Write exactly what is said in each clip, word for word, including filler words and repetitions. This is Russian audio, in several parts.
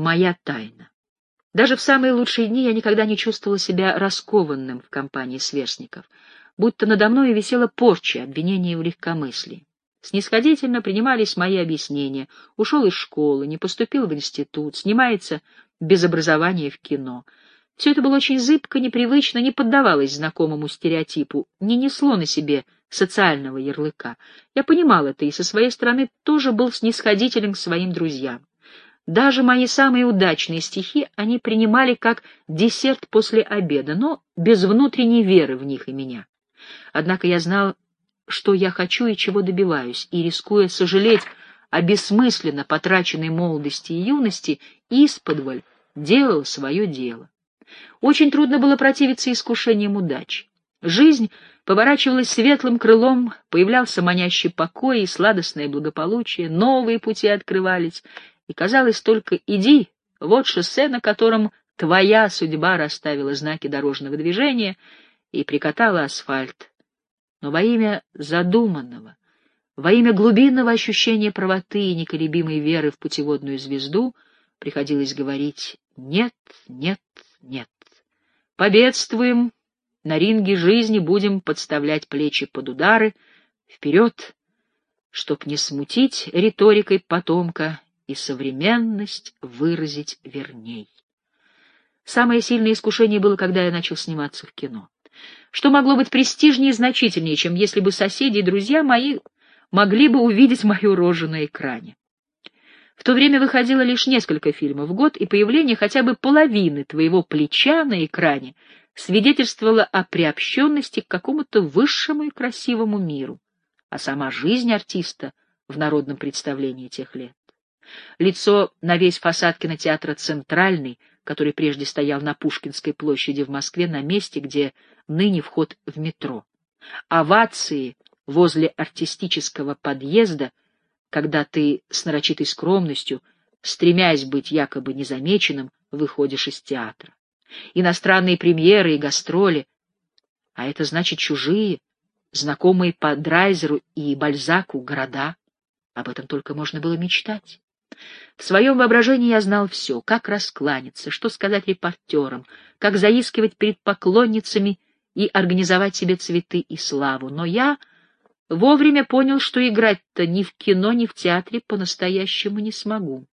моя тайна. Даже в самые лучшие дни я никогда не чувствовала себя раскованным в компании сверстников, будто надо мной висела порча, обвинения в легкомыслии. Снисходительно принимались мои объяснения. Ушел из школы, не поступил в институт, снимается без образования в кино. Все это было очень зыбко, непривычно, не поддавалось знакомому стереотипу, не несло на себе социального ярлыка. Я понимал это и со своей стороны тоже был снисходителен к своим друзьям. Даже мои самые удачные стихи они принимали как десерт после обеда, но без внутренней веры в них и меня. Однако я знал, что я хочу и чего добиваюсь, и, рискуя сожалеть о бессмысленно потраченной молодости и юности, исподволь делал свое дело. Очень трудно было противиться искушениям удачи. Жизнь поворачивалась светлым крылом, появлялся манящий покой и сладостное благополучие, новые пути открывались, и казалось только иди, вот шоссе, на котором твоя судьба расставила знаки дорожного движения и прикатала асфальт. Но во имя задуманного, во имя глубинного ощущения правоты и неколебимой веры в путеводную звезду приходилось говорить «нет, нет, нет». Победствуем, на ринге жизни будем подставлять плечи под удары, вперед, чтоб не смутить риторикой потомка и современность выразить верней. Самое сильное искушение было, когда я начал сниматься в кино. Что могло быть престижнее и значительнее, чем если бы соседи и друзья мои могли бы увидеть мою рожу на экране? В то время выходило лишь несколько фильмов в год, и появление хотя бы половины твоего плеча на экране свидетельствовало о приобщенности к какому-то высшему и красивому миру, а сама жизнь артиста в народном представлении тех лет. Лицо на весь фасад кинотеатра «Центральный», который прежде стоял на Пушкинской площади в Москве, на месте, где ныне вход в метро. Овации возле артистического подъезда, когда ты с нарочитой скромностью, стремясь быть якобы незамеченным, выходишь из театра. Иностранные премьеры и гастроли, а это значит чужие, знакомые по Драйзеру и Бальзаку города. Об этом только можно было мечтать. В своем воображении я знал все, как раскланяться, что сказать репортерам, как заискивать перед поклонницами и организовать себе цветы и славу. Но я вовремя понял, что играть-то ни в кино, ни в театре по-настоящему не смогу.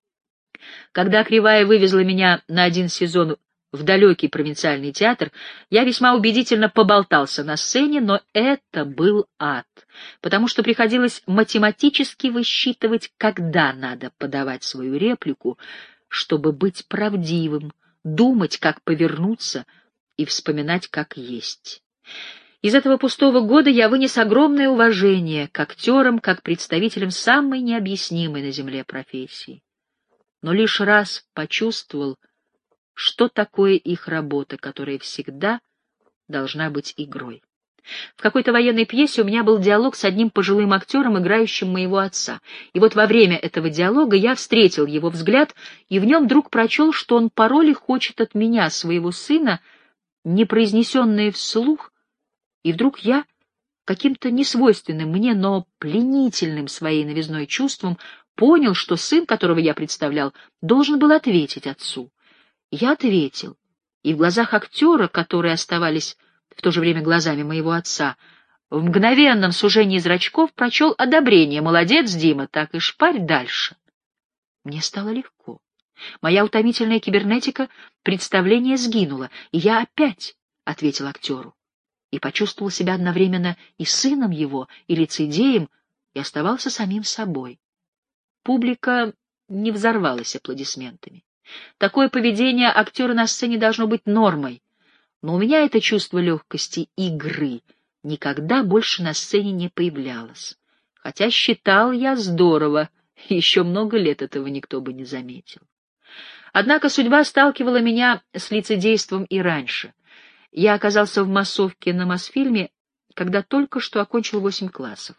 Когда Кривая вывезла меня на один сезон в далекий провинциальный театр, я весьма убедительно поболтался на сцене, но это был ад, потому что приходилось математически высчитывать, когда надо подавать свою реплику, чтобы быть правдивым, думать, как повернуться, и вспоминать, как есть. Из этого пустого года я вынес огромное уважение к актерам, как представителям самой необъяснимой на земле профессии. Но лишь раз почувствовал, что такое их работа, которая всегда должна быть игрой. В какой-то военной пьесе у меня был диалог с одним пожилым актером, играющим моего отца. И вот во время этого диалога я встретил его взгляд, и в нем вдруг прочел, что он по роли хочет от меня, своего сына, не произнесенное вслух, и вдруг я, каким-то несвойственным мне, но пленительным своей новизной чувством, понял, что сын, которого я представлял, должен был ответить отцу. Я ответил, и в глазах актера, которые оставались в то же время глазами моего отца, в мгновенном сужении зрачков прочел одобрение. «Молодец, Дима, так и шпарь дальше». Мне стало легко. Моя утомительная кибернетика представления сгинула, и я опять ответил актеру. И почувствовал себя одновременно и сыном его, и лицедеем, и оставался самим собой. Публика не взорвалась аплодисментами. Такое поведение актера на сцене должно быть нормой, но у меня это чувство легкости игры никогда больше на сцене не появлялось, хотя считал я здорово, еще много лет этого никто бы не заметил. Однако судьба сталкивала меня с лицедейством и раньше. Я оказался в массовке на Мосфильме, когда только что окончил восемь классов.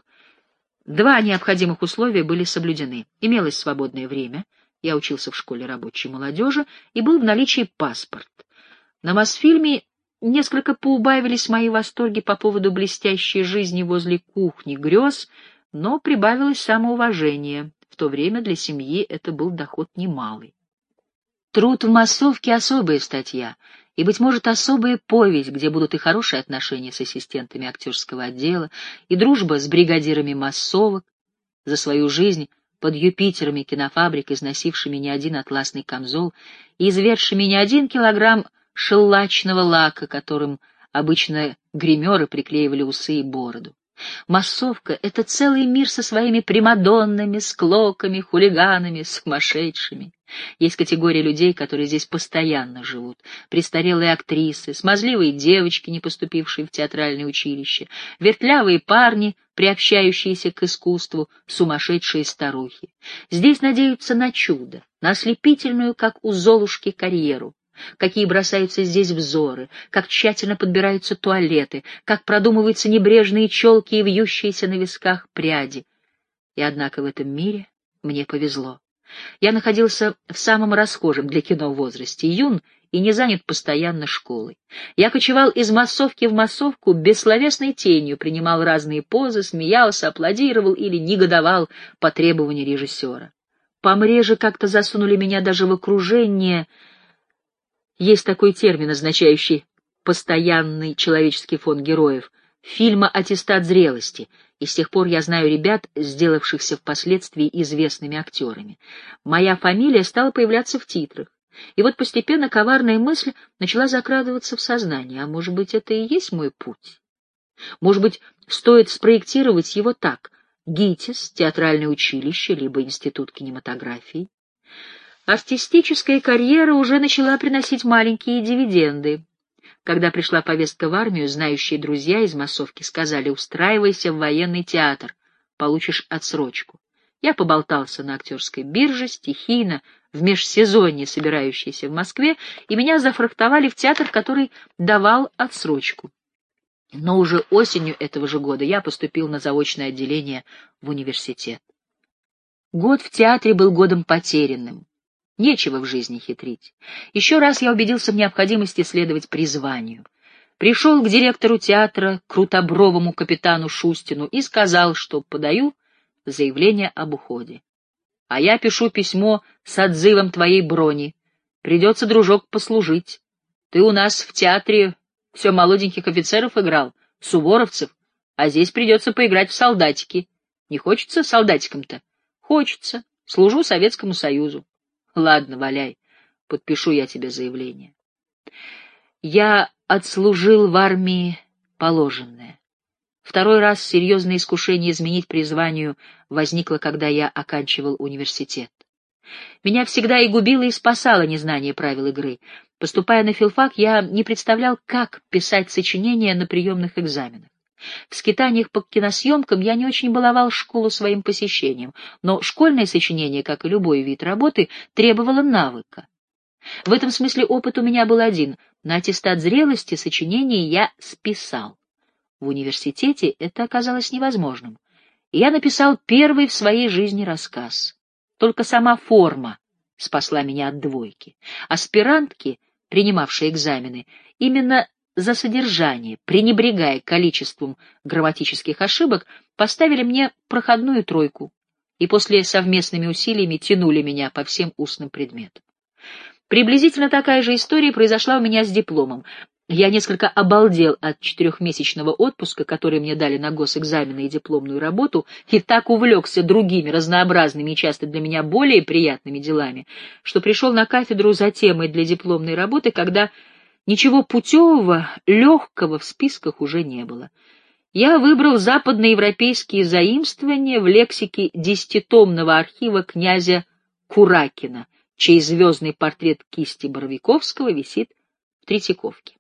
Два необходимых условия были соблюдены. Имелось свободное время, я учился в школе рабочей молодежи, и был в наличии паспорт. На Мосфильме несколько поубавились мои восторги по поводу блестящей жизни возле кухни грез, но прибавилось самоуважение. В то время для семьи это был доход немалый. Труд в массовке — особая статья, и, быть может, особая повесть, где будут и хорошие отношения с ассистентами актерского отдела, и дружба с бригадирами массовок, за свою жизнь под Юпитерами кинофабрик, износившими не один атласный камзол и изведшими не один килограмм шеллачного лака, которым обычно гримеры приклеивали усы и бороду. Массовка — это целый мир со своими примадоннами, склоками, хулиганами, сумасшедшими. Есть категория людей, которые здесь постоянно живут. Престарелые актрисы, смазливые девочки, не поступившие в театральное училище, вертлявые парни, приобщающиеся к искусству, сумасшедшие старухи. Здесь надеются на чудо, на ослепительную, как у Золушки, карьеру. Какие бросаются здесь взоры, как тщательно подбираются туалеты, как продумываются небрежные челки и вьющиеся на висках пряди. И однако в этом мире мне повезло. Я находился в самом расхожем для кино возрасте, юн и не занят постоянно школой. Я кочевал из массовки в массовку бессловесной тенью, принимал разные позы, смеялся, аплодировал или негодовал по требованию режиссера. Помре же как-то засунули меня даже в окружение. Есть такой термин, означающий постоянный человеческий фон героев, фильма «Аттестат зрелости», и с тех пор я знаю ребят, сделавшихся впоследствии известными актерами. Моя фамилия стала появляться в титрах, и вот постепенно коварная мысль начала закрадываться в сознание, а может быть, это и есть мой путь? Может быть, стоит спроектировать его так: ГИТИС, театральное училище, либо институт кинематографии? Артистическая карьера уже начала приносить маленькие дивиденды. Когда пришла повестка в армию, знающие друзья из массовки сказали: устраивайся в военный театр, получишь отсрочку. Я поболтался на актерской бирже, стихийно, в межсезонье собирающейся в Москве, и меня зафрахтовали в театр, который давал отсрочку. Но уже осенью этого же года я поступил на заочное отделение в университет. Год в театре был годом потерянным. Нечего в жизни хитрить. Еще раз я убедился в необходимости следовать призванию. Пришел к директору театра, крутобровому капитану Шустину, и сказал, что подаю заявление об уходе. А я пишу письмо с отзывом твоей брони. Придется, дружок, послужить. Ты у нас в театре все молоденьких офицеров играл, суворовцев, а здесь придется поиграть в солдатики. Не хочется солдатиком-то? Хочется. Служу Советскому Союзу. Ладно, валяй, подпишу я тебе заявление. Я отслужил в армии положенное. Второй раз серьезное искушение изменить призванию возникло, когда я оканчивал университет. Меня всегда и губило, и спасало незнание правил игры. Поступая на филфак, я не представлял, как писать сочинения на приемных экзаменах. В скитаниях по киносъемкам я не очень баловал школу своим посещением, но школьное сочинение, как и любой вид работы, требовало навыка. В этом смысле опыт у меня был один. На аттестат зрелости сочинение я списал. В университете это оказалось невозможным. И я написал первый в своей жизни рассказ. Только сама форма спасла меня от двойки. Аспирантки, принимавшие экзамены, именно за содержание, пренебрегая количеством грамматических ошибок, поставили мне проходную тройку и после совместными усилиями тянули меня по всем устным предметам. Приблизительно такая же история произошла у меня с дипломом. Я несколько обалдел от четырехмесячного отпуска, который мне дали на госэкзамены и дипломную работу, и так увлекся другими разнообразными и часто для меня более приятными делами, что пришел на кафедру за темой для дипломной работы, когда ничего путевого, легкого в списках уже не было. Я выбрал западноевропейские заимствования в лексике десятитомного архива князя Куракина, чей звездный портрет кисти Боровиковского висит в Третьяковке.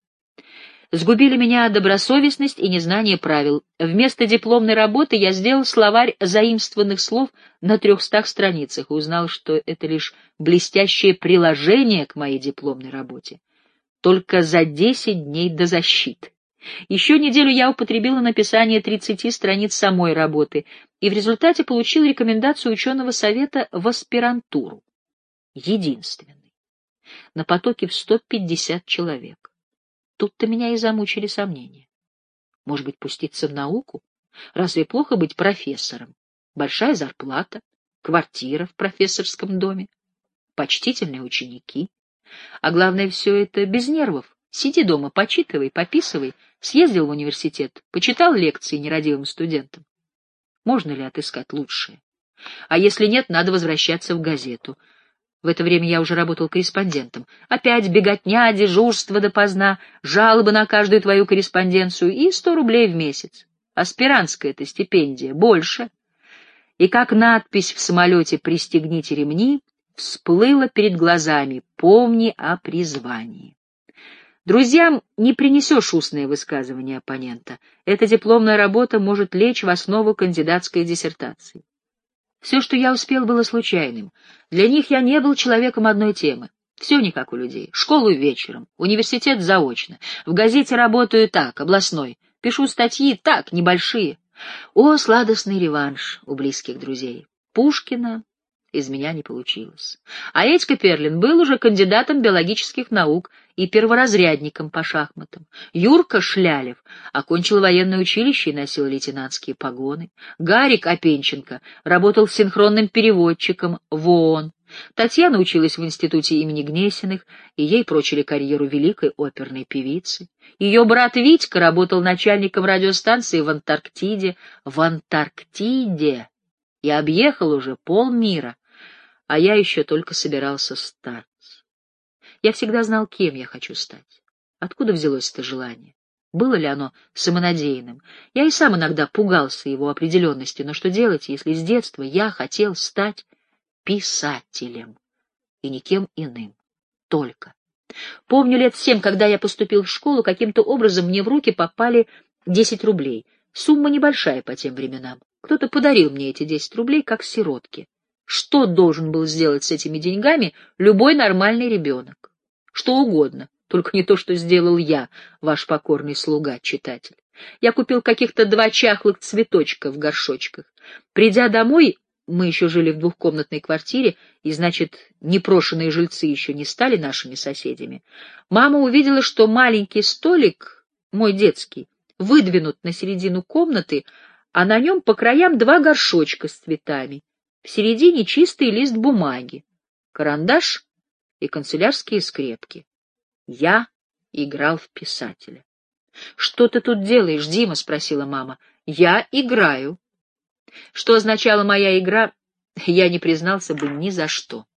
Сгубили меня добросовестность и незнание правил. Вместо дипломной работы я сделал словарь заимствованных слов на трехстах страницах и узнал, что это лишь блестящее приложение к моей дипломной работе. Только за десять дней до защиты. Еще неделю я употребил на написание тридцати страниц самой работы, и в результате получил рекомендацию ученого совета в аспирантуру. Единственный. На потоке в сто пятьдесят человек. Тут-то меня и замучили сомнения. Может быть, пуститься в науку? Разве плохо быть профессором? Большая зарплата, квартира в профессорском доме, почтительные ученики. А главное, все это без нервов. Сиди дома, почитывай, пописывай. Съездил в университет, почитал лекции нерадивым студентам. Можно ли отыскать лучшее? А если нет, надо возвращаться в газету. В это время я уже работал корреспондентом. Опять беготня, дежурство допоздна, жалобы на каждую твою корреспонденцию и сто рублей в месяц. Аспирантская это стипендия, больше. И как надпись в самолете «Пристегните ремни» всплыла перед глазами «Помни о призвании». Друзьям не принесешь устное высказывание оппонента. Эта дипломная работа может лечь в основу кандидатской диссертации. Все, что я успел, было случайным. Для них я не был человеком одной темы. Все не как у людей. Школу вечером, университет заочно. В газете работаю так, областной. Пишу статьи так, небольшие. О, сладостный реванш у близких друзей. Пушкина из меня не получилось. А Этька Перлин был уже кандидатом биологических наук и перворазрядником по шахматам. Юрка Шлялев окончил военное училище и носил лейтенантские погоны. Гарик Опенченко работал синхронным переводчиком в ООН. Татьяна училась в институте имени Гнесиных, и ей прочили карьеру великой оперной певицы. Ее брат Витька работал начальником радиостанции в Антарктиде. В Антарктиде! И объехал уже полмира, а я еще только собирался стать. Я всегда знал, кем я хочу стать. Откуда взялось это желание? Было ли оно самонадеянным? Я и сам иногда пугался его определенности, но что делать, если с детства я хотел стать писателем и никем иным, только. Помню, лет семь, когда я поступил в школу, каким-то образом мне в руки попали десять рублей. Сумма небольшая по тем временам. Кто-то подарил мне эти десять рублей как сиротке. Что должен был сделать с этими деньгами любой нормальный ребенок? Что угодно, только не то, что сделал я, ваш покорный слуга, читатель. Я купил каких-то два чахлых цветочка в горшочках. Придя домой, мы еще жили в двухкомнатной квартире, и, значит, непрошенные жильцы еще не стали нашими соседями. Мама увидела, что маленький столик, мой детский, выдвинут на середину комнаты, а на нем по краям два горшочка с цветами. В середине чистый лист бумаги, карандаш и канцелярские скрепки. Я играл в писателя. — Что ты тут делаешь, Дима? — спросила мама. — Я играю. Что означала моя игра, я не признался бы ни за что.